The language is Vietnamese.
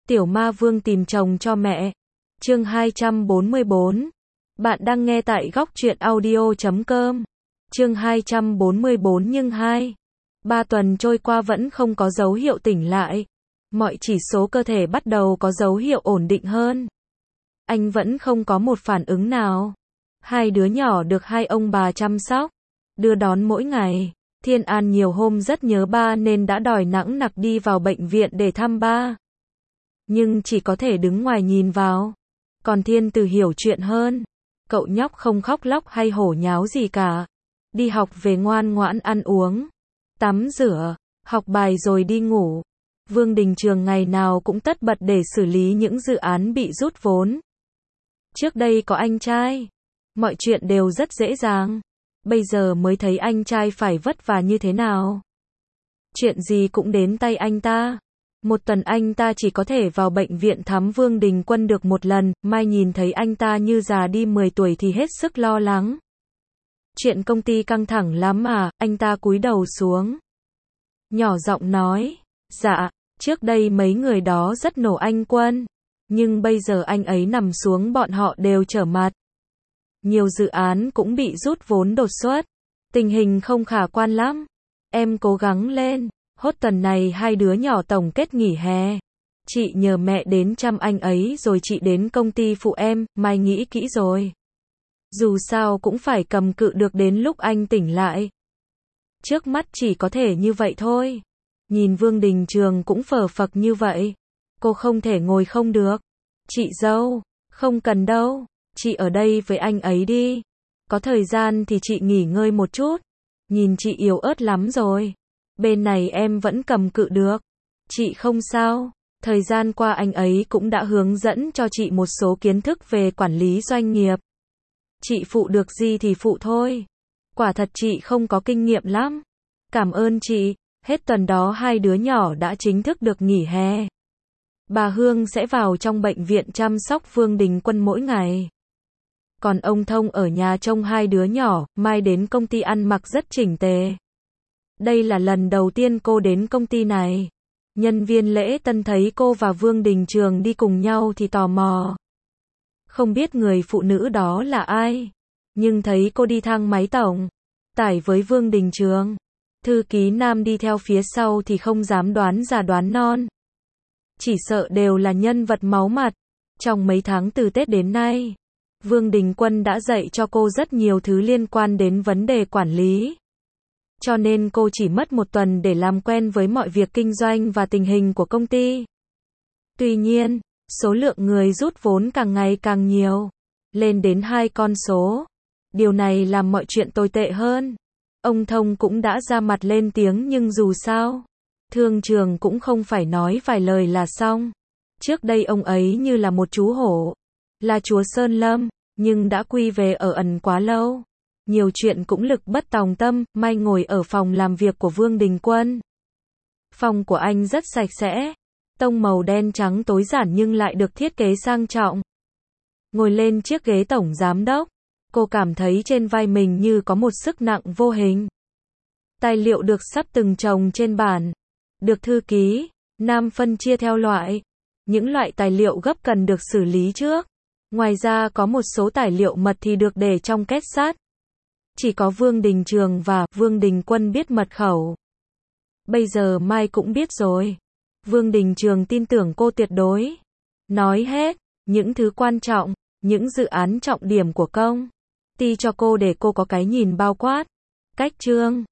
Tiểu Ma Vương tìm chồng cho mẹ. Chương 244. Bạn đang nghe tại góc truyện audio.com. Chương 244 nhưng 3 tuần trôi qua vẫn không có dấu hiệu tỉnh lại. Mọi chỉ số cơ thể bắt đầu có dấu hiệu ổn định hơn. Anh vẫn không có một phản ứng nào. Hai đứa nhỏ được hai ông bà chăm sóc, đưa đón mỗi ngày. Thiên An nhiều hôm rất nhớ ba nên đã đòi nẵng nặc đi vào bệnh viện để thăm ba. Nhưng chỉ có thể đứng ngoài nhìn vào. Còn Thiên Từ hiểu chuyện hơn. Cậu nhóc không khóc lóc hay hổ nháo gì cả. Đi học về ngoan ngoãn ăn uống, tắm rửa, học bài rồi đi ngủ. Vương Đình Trường ngày nào cũng tất bật để xử lý những dự án bị rút vốn. Trước đây có anh trai, mọi chuyện đều rất dễ dàng. Bây giờ mới thấy anh trai phải vất vả như thế nào. Chuyện gì cũng đến tay anh ta. Một tuần anh ta chỉ có thể vào bệnh viện thăm Vương Đình Quân được một lần. Mai nhìn thấy anh ta như già đi 10 tuổi thì hết sức lo lắng. Chuyện công ty căng thẳng lắm à? Anh ta cúi đầu xuống, nhỏ giọng nói, dạ, trước đây mấy người đó rất nổ anh Quân. Nhưng bây giờ anh ấy nằm xuống bọn họ đều trở mặt. Nhiều dự án cũng bị rút vốn đột xuất. Tình hình không khả quan lắm. Em cố gắng lên. Hốt tuần này hai đứa nhỏ tổng kết nghỉ hè. Chị nhờ mẹ đến chăm anh ấy rồi chị đến công ty phụ em. Mai nghĩ kỹ rồi. Dù sao cũng phải cầm cự được đến lúc anh tỉnh lại. Trước mắt chỉ có thể như vậy thôi. Nhìn Vương Đình Trường cũng phờ phạc như vậy. Cô không thể ngồi không được. Chị dâu, không cần đâu. Chị ở đây với anh ấy đi. Có thời gian thì chị nghỉ ngơi một chút. Nhìn chị yếu ớt lắm rồi. Bên này em vẫn cầm cự được. Chị không sao. Thời gian qua anh ấy cũng đã hướng dẫn cho chị một số kiến thức về quản lý doanh nghiệp. Chị phụ được gì thì phụ thôi. Quả thật chị không có kinh nghiệm lắm. Cảm ơn chị. Hết tuần đó hai đứa nhỏ đã chính thức được nghỉ hè. Bà Hương sẽ vào trong bệnh viện chăm sóc Vương Đình Quân mỗi ngày. Còn ông Thông ở nhà trông hai đứa nhỏ. Mai đến công ty ăn mặc rất chỉnh tề. Đây là lần đầu tiên cô đến công ty này. Nhân viên lễ tân thấy cô và Vương Đình Trường đi cùng nhau thì tò mò. Không biết người phụ nữ đó là ai. Nhưng thấy cô đi thang máy tổng tải với Vương Đình Trường. Thư ký nam đi theo phía sau thì không dám đoán già đoán non. Chỉ sợ đều là nhân vật máu mặt. Trong mấy tháng từ Tết đến nay, Vương Đình Quân đã dạy cho cô rất nhiều thứ liên quan đến vấn đề quản lý. Cho nên cô chỉ mất một tuần để làm quen với mọi việc kinh doanh và tình hình của công ty. Tuy nhiên, số lượng người rút vốn càng ngày càng nhiều, lên đến 2 con số. Điều này làm mọi chuyện tồi tệ hơn. Ông Thông cũng đã ra mặt lên tiếng nhưng dù sao, Thương Trường cũng không phải nói vài lời là xong. Trước đây ông ấy như là một chú hổ, là chúa Sơn Lâm, nhưng đã quy về ở ẩn quá lâu. Nhiều chuyện cũng lực bất tòng tâm. Mai ngồi ở phòng làm việc của Vương Đình Quân. Phòng của anh rất sạch sẽ. Tông màu đen trắng tối giản nhưng lại được thiết kế sang trọng. Ngồi lên chiếc ghế tổng giám đốc, cô cảm thấy trên vai mình như có một sức nặng vô hình. Tài liệu được sắp từng chồng trên bàn. Được thư ký nam phân chia theo loại. Những loại tài liệu gấp cần được xử lý trước. Ngoài ra có một số tài liệu mật thì được để trong két sắt. Chỉ có Vương Đình Trường và Vương Đình Quân biết mật khẩu. Bây giờ Mai cũng biết rồi. Vương Đình Trường tin tưởng cô tuyệt đối. Nói hết những thứ quan trọng, những dự án trọng điểm của công ty cho cô để cô có cái nhìn bao quát. Cách chương